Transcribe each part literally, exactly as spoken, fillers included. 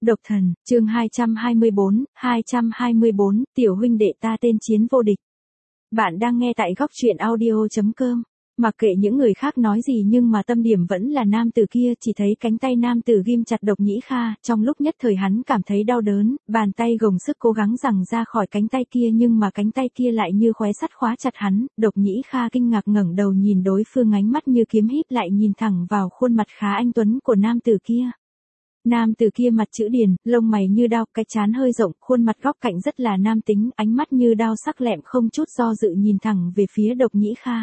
Độc Thần, chương hai trăm hai mươi bốn, hai trăm hai mươi bốn, tiểu huynh đệ ta tên Chiến Vô Địch. Bạn đang nghe tại góc truyện audio chấm com. Mặc kệ những người khác nói gì nhưng mà tâm điểm vẫn là nam tử kia, chỉ thấy cánh tay nam tử ghim chặt Độc Nhĩ Kha, trong lúc nhất thời hắn cảm thấy đau đớn, bàn tay gồng sức cố gắng giằng ra khỏi cánh tay kia nhưng mà cánh tay kia lại như khóe sắt khóa chặt hắn. Độc Nhĩ Kha kinh ngạc ngẩng đầu nhìn đối phương, ánh mắt như kiếm híp lại nhìn thẳng vào khuôn mặt khá anh tuấn của nam tử kia. Nam tử kia mặt chữ điền, lông mày như đao, cái trán hơi rộng, khuôn mặt góc cạnh rất là nam tính, ánh mắt như đao sắc lẹm không chút do dự nhìn thẳng về phía Độc Nhĩ Kha.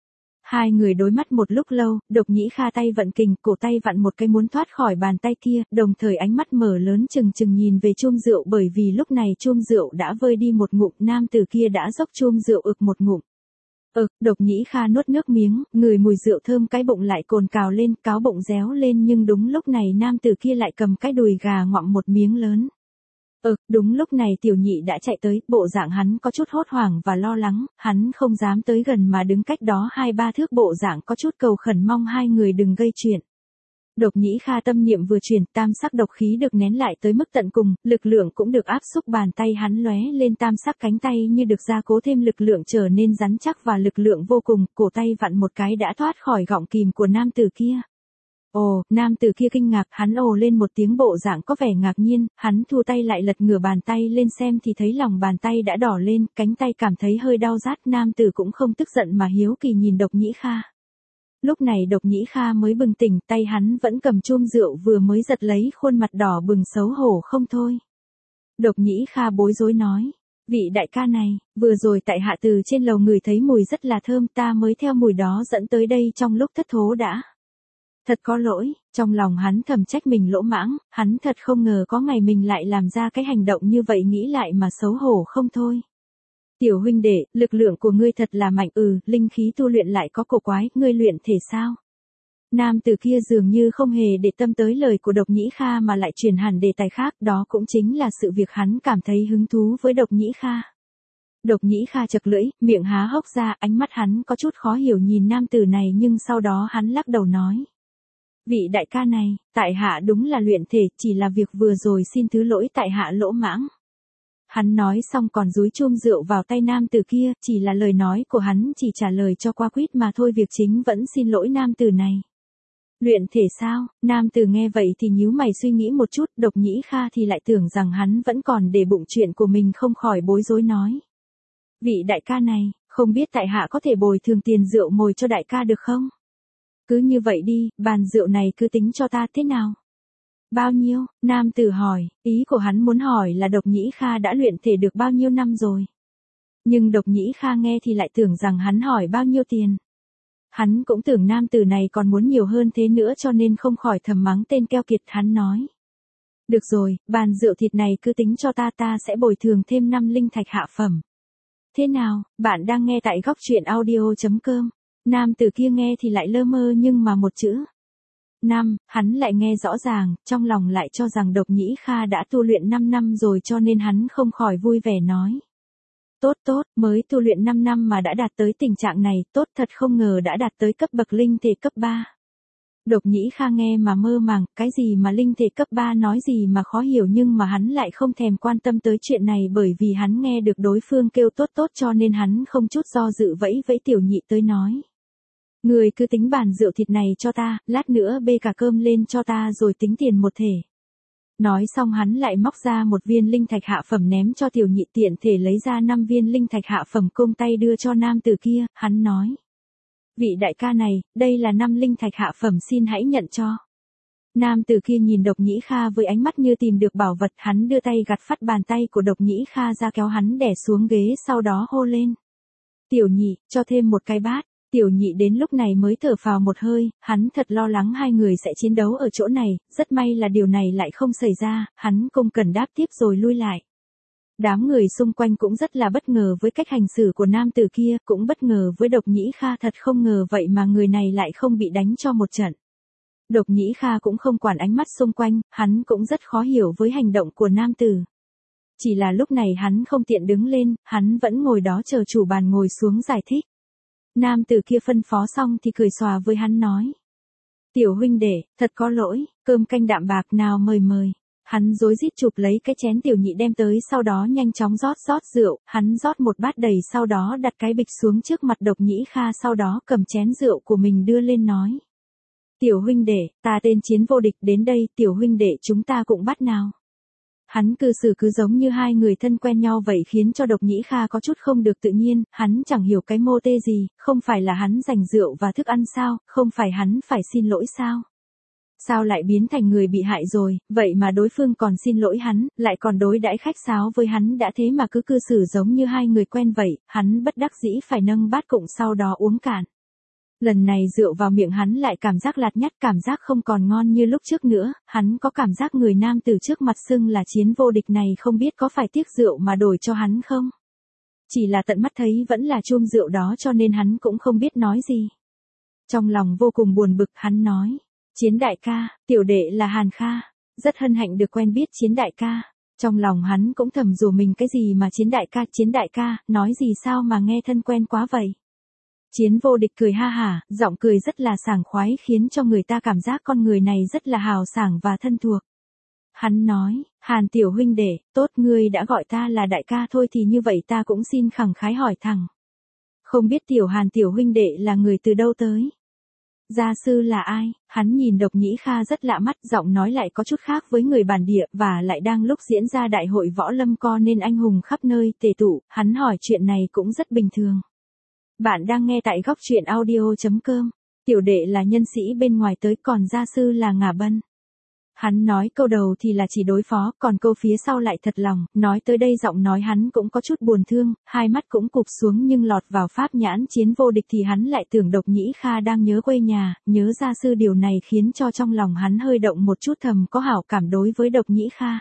Hai người đối mắt một lúc lâu, Độc Nhĩ Kha tay vận kình, cổ tay vặn một cái muốn thoát khỏi bàn tay kia, đồng thời ánh mắt mở lớn chừng chừng nhìn về chum rượu, bởi vì lúc này chum rượu đã vơi đi một ngụm, nam tử kia đã dốc chum rượu ực một ngụm. Ực, Độc Nhĩ Kha nuốt nước miếng, ngửi mùi rượu thơm, cái bụng lại cồn cào lên, cáo bụng réo lên, nhưng đúng lúc này nam tử kia lại cầm cái đùi gà ngoạm một miếng lớn. Ực, đúng lúc này tiểu nhị đã chạy tới, bộ dạng hắn có chút hốt hoảng và lo lắng, hắn không dám tới gần mà đứng cách đó hai ba thước, bộ dạng có chút cầu khẩn mong hai người đừng gây chuyện. Độc Nhĩ Kha tâm niệm vừa chuyển, tam sắc độc khí được nén lại tới mức tận cùng, lực lượng cũng được áp xúc, bàn tay hắn lóe lên tam sắc, cánh tay như được gia cố thêm lực lượng trở nên rắn chắc và lực lượng vô cùng, cổ tay vặn một cái đã thoát khỏi gọng kìm của nam tử kia. Ồ, nam tử kia kinh ngạc, hắn ồ lên một tiếng, bộ dạng có vẻ ngạc nhiên, hắn thu tay lại lật ngửa bàn tay lên xem thì thấy lòng bàn tay đã đỏ lên, cánh tay cảm thấy hơi đau rát, nam tử cũng không tức giận mà hiếu kỳ nhìn Độc Nhĩ Kha. Lúc này Độc Nhĩ Kha mới bừng tỉnh, tay hắn vẫn cầm chum rượu vừa mới giật lấy, khuôn mặt đỏ bừng xấu hổ không thôi. Độc Nhĩ Kha bối rối nói, vị đại ca này, vừa rồi tại hạ từ trên lầu ngửi thấy mùi rất là thơm, ta mới theo mùi đó dẫn tới đây, trong lúc thất thố đã. Thật có lỗi, trong lòng hắn thầm trách mình lỗ mãng, hắn thật không ngờ có ngày mình lại làm ra cái hành động như vậy, nghĩ lại mà xấu hổ không thôi. Tiểu huynh đệ, lực lượng của ngươi thật là mạnh, ừ, linh khí tu luyện lại có cổ quái, ngươi luyện thể sao? Nam tử kia dường như không hề để tâm tới lời của Độc Nhĩ Kha mà lại chuyển hẳn đề tài khác, đó cũng chính là sự việc hắn cảm thấy hứng thú với Độc Nhĩ Kha. Độc Nhĩ Kha chật lưỡi, miệng há hốc ra, ánh mắt hắn có chút khó hiểu nhìn nam tử này, nhưng sau đó hắn lắc đầu nói. Vị đại ca này, tại hạ đúng là luyện thể, chỉ là việc vừa rồi xin thứ lỗi, tại hạ lỗ mãng. Hắn nói xong còn dúi chum rượu vào tay nam tử kia, chỉ là lời nói của hắn chỉ trả lời cho qua quýt mà thôi, việc chính vẫn xin lỗi nam tử này. Luyện thể sao? Nam tử nghe vậy thì nhíu mày suy nghĩ một chút, Độc Nhĩ Kha thì lại tưởng rằng hắn vẫn còn để bụng chuyện của mình, không khỏi bối rối nói. Vị đại ca này, không biết tại hạ có thể bồi thường tiền rượu mồi cho đại ca được không? Cứ như vậy đi, bàn rượu này cứ tính cho ta thế nào? Bao nhiêu? Nam tử hỏi, ý của hắn muốn hỏi là Độc Nhĩ Kha đã luyện thể được bao nhiêu năm rồi. Nhưng Độc Nhĩ Kha nghe thì lại tưởng rằng hắn hỏi bao nhiêu tiền. Hắn cũng tưởng nam tử này còn muốn nhiều hơn thế nữa, cho nên không khỏi thầm mắng tên keo kiệt, hắn nói. Được rồi, bàn rượu thịt này cứ tính cho ta, ta sẽ bồi thường thêm năm linh thạch hạ phẩm. Thế nào, bạn đang nghe tại góc truyện audio chấm com. Nam tử kia nghe thì lại lơ mơ, nhưng mà một chữ năm, hắn lại nghe rõ ràng, trong lòng lại cho rằng Độc Nhĩ Kha đã tu luyện năm năm rồi, cho nên hắn không khỏi vui vẻ nói. Tốt tốt, mới tu luyện năm năm mà đã đạt tới tình trạng này, tốt thật, không ngờ đã đạt tới cấp bậc linh thể cấp ba. Độc Nhĩ Kha nghe mà mơ màng, cái gì mà linh thể cấp ba, nói gì mà khó hiểu, nhưng mà hắn lại không thèm quan tâm tới chuyện này, bởi vì hắn nghe được đối phương kêu tốt tốt cho nên hắn không chút do dự vẫy vẫy tiểu nhị tới nói. Người cứ tính bàn rượu thịt này cho ta, lát nữa bê cả cơm lên cho ta rồi tính tiền một thể. Nói xong hắn lại móc ra một viên linh thạch hạ phẩm ném cho tiểu nhị, tiện thể lấy ra năm viên linh thạch hạ phẩm công tay đưa cho nam tử kia, hắn nói. Vị đại ca này, đây là năm linh thạch hạ phẩm, xin hãy nhận cho. Nam tử kia nhìn Độc Nhĩ Kha với ánh mắt như tìm được bảo vật, hắn đưa tay gạt phắt bàn tay của Độc Nhĩ Kha ra, kéo hắn đè xuống ghế, sau đó hô lên. Tiểu nhị, cho thêm một cái bát. Tiểu nhị đến lúc này mới thở phào một hơi, hắn thật lo lắng hai người sẽ chiến đấu ở chỗ này, rất may là điều này lại không xảy ra, hắn không cần đáp tiếp rồi lui lại. Đám người xung quanh cũng rất là bất ngờ với cách hành xử của nam tử kia, cũng bất ngờ với Độc Nhĩ Kha, thật không ngờ vậy mà người này lại không bị đánh cho một trận. Độc Nhĩ Kha cũng không quản ánh mắt xung quanh, hắn cũng rất khó hiểu với hành động của nam tử. Chỉ là lúc này hắn không tiện đứng lên, hắn vẫn ngồi đó chờ chủ bàn ngồi xuống giải thích. Nam tử kia phân phó xong thì cười xòa với hắn nói. Tiểu huynh đệ, thật có lỗi, cơm canh đạm bạc nào mời mời. Hắn rối rít chụp lấy cái chén tiểu nhị đem tới sau đó nhanh chóng rót rót rượu, hắn rót một bát đầy sau đó đặt cái bịch xuống trước mặt Độc Nhĩ Kha sau đó cầm chén rượu của mình đưa lên nói. Tiểu huynh đệ, ta tên Chiến Vô Địch đến đây, tiểu huynh đệ chúng ta cũng bắt nào. Hắn cư xử cứ giống như hai người thân quen nhau vậy khiến cho Độc Nhĩ Kha có chút không được tự nhiên, hắn chẳng hiểu cái mô tê gì, không phải là hắn dành rượu và thức ăn sao, không phải hắn phải xin lỗi sao. Sao lại biến thành người bị hại rồi, vậy mà đối phương còn xin lỗi hắn, lại còn đối đãi khách sáo với hắn đã thế mà cứ cư xử giống như hai người quen vậy, hắn bất đắc dĩ phải nâng bát cụng sau đó uống cạn. Lần này rượu vào miệng hắn lại cảm giác lạt nhắt, cảm giác không còn ngon như lúc trước nữa, hắn có cảm giác người nam từ trước mặt xưng là Chiến Vô Địch này không biết có phải tiếc rượu mà đổi cho hắn không. Chỉ là tận mắt thấy vẫn là chum rượu đó cho nên hắn cũng không biết nói gì. Trong lòng vô cùng buồn bực hắn nói. Chiến đại ca, tiểu đệ là Hàn Kha, rất hân hạnh được quen biết Chiến đại ca. Trong lòng hắn cũng thầm rủa mình cái gì mà Chiến đại ca, Chiến đại ca, nói gì sao mà nghe thân quen quá vậy. Chiến Vô Địch cười ha hả, giọng cười rất là sảng khoái khiến cho người ta cảm giác con người này rất là hào sảng và thân thuộc. Hắn nói, Hàn tiểu huynh đệ, tốt ngươi đã gọi ta là đại ca thôi thì như vậy ta cũng xin khẳng khái hỏi thẳng. Không biết tiểu Hàn tiểu huynh đệ là người từ đâu tới? Gia sư là ai? Hắn nhìn Độc Nhĩ Kha rất lạ mắt, giọng nói lại có chút khác với người bản địa và lại đang lúc diễn ra đại hội võ lâm co nên anh hùng khắp nơi tề tụ, hắn hỏi chuyện này cũng rất bình thường. Bạn đang nghe tại góc truyện audio chấm com. Tiểu đệ là nhân sĩ bên ngoài tới còn gia sư là Ngả Bân. Hắn nói câu đầu thì là chỉ đối phó, còn câu phía sau lại thật lòng, nói tới đây giọng nói hắn cũng có chút buồn thương, hai mắt cũng cụp xuống nhưng lọt vào pháp nhãn Chiến Vô Địch thì hắn lại tưởng Độc Nhĩ Kha đang nhớ quê nhà, nhớ gia sư điều này khiến cho trong lòng hắn hơi động một chút thầm có hảo cảm đối với Độc Nhĩ Kha.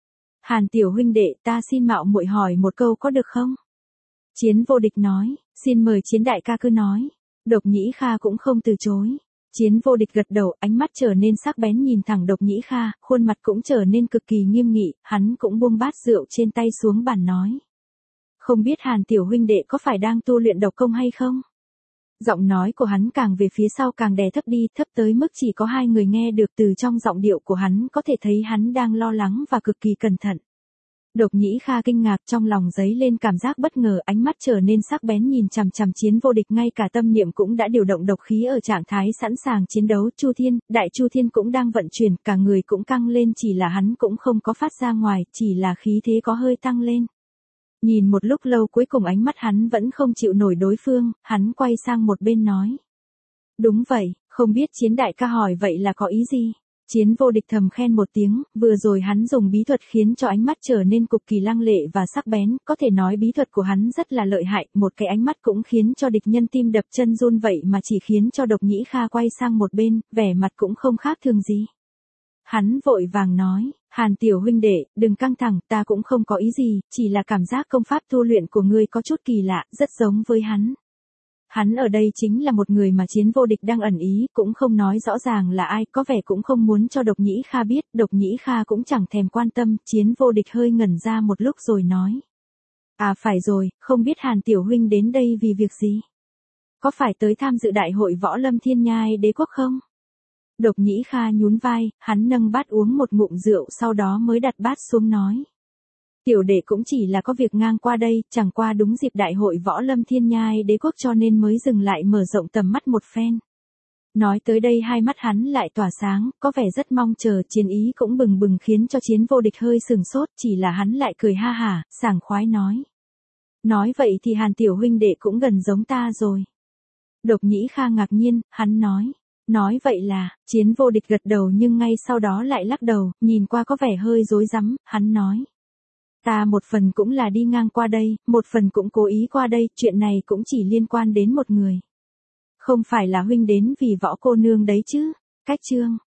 Hàn tiểu huynh đệ ta xin mạo muội hỏi một câu có được không? Chiến Vô Địch nói, xin mời Chiến đại ca cứ nói. Độc Nhĩ Kha cũng không từ chối. Chiến Vô Địch gật đầu, ánh mắt trở nên sắc bén nhìn thẳng Độc Nhĩ Kha, khuôn mặt cũng trở nên cực kỳ nghiêm nghị, hắn cũng buông bát rượu trên tay xuống bàn nói. Không biết Hàn tiểu huynh đệ có phải đang tu luyện độc công hay không? Giọng nói của hắn càng về phía sau càng đè thấp đi, thấp tới mức chỉ có hai người nghe được, từ trong giọng điệu của hắn có thể thấy hắn đang lo lắng và cực kỳ cẩn thận. Độc Nhĩ Kha kinh ngạc, trong lòng dấy lên cảm giác bất ngờ, ánh mắt trở nên sắc bén nhìn chằm chằm Chiến Vô Địch, ngay cả tâm niệm cũng đã điều động độc khí ở trạng thái sẵn sàng chiến đấu. Chu Thiên, Đại Chu Thiên cũng đang vận chuyển, cả người cũng căng lên, chỉ là hắn cũng không có phát ra ngoài, chỉ là khí thế có hơi tăng lên. Nhìn một lúc lâu cuối cùng ánh mắt hắn vẫn không chịu nổi đối phương, hắn quay sang một bên nói. Đúng vậy, không biết Chiến đại ca hỏi vậy là có ý gì? Chiến Vô Địch thầm khen một tiếng, vừa rồi hắn dùng bí thuật khiến cho ánh mắt trở nên cực kỳ lăng lệ và sắc bén, có thể nói bí thuật của hắn rất là lợi hại, một cái ánh mắt cũng khiến cho địch nhân tim đập chân run vậy mà chỉ khiến cho Độc Nhĩ Kha quay sang một bên, vẻ mặt cũng không khác thường gì. Hắn vội vàng nói, Hàn tiểu huynh đệ, đừng căng thẳng, ta cũng không có ý gì, chỉ là cảm giác công pháp tu luyện của ngươi có chút kỳ lạ, rất giống với hắn. Hắn ở đây chính là một người mà Chiến Vô Địch đang ẩn ý, cũng không nói rõ ràng là ai, có vẻ cũng không muốn cho Độc Nhĩ Kha biết, Độc Nhĩ Kha cũng chẳng thèm quan tâm, Chiến Vô Địch hơi ngẩn ra một lúc rồi nói. À phải rồi, không biết Hàn tiểu huynh đến đây vì việc gì? Có phải tới tham dự đại hội võ lâm thiên nhai đế quốc không? Độc Nhĩ Kha nhún vai, hắn nâng bát uống một ngụm rượu sau đó mới đặt bát xuống nói. Tiểu đệ cũng chỉ là có việc ngang qua đây, chẳng qua đúng dịp đại hội võ lâm thiên nhai đế quốc cho nên mới dừng lại mở rộng tầm mắt một phen. Nói tới đây hai mắt hắn lại tỏa sáng, có vẻ rất mong chờ, chiến ý cũng bừng bừng khiến cho Chiến Vô Địch hơi sừng sốt, chỉ là hắn lại cười ha hả, sảng khoái nói. Nói vậy thì Hàn tiểu huynh đệ cũng gần giống ta rồi. Độc Nhĩ Kha ngạc nhiên, hắn nói. Nói vậy là, Chiến Vô Địch gật đầu nhưng ngay sau đó lại lắc đầu, nhìn qua có vẻ hơi rối rắm, hắn nói. Ta một phần cũng là đi ngang qua đây, một phần cũng cố ý qua đây, chuyện này cũng chỉ liên quan đến một người. Không phải là huynh đến vì võ cô nương đấy chứ? Cách chương,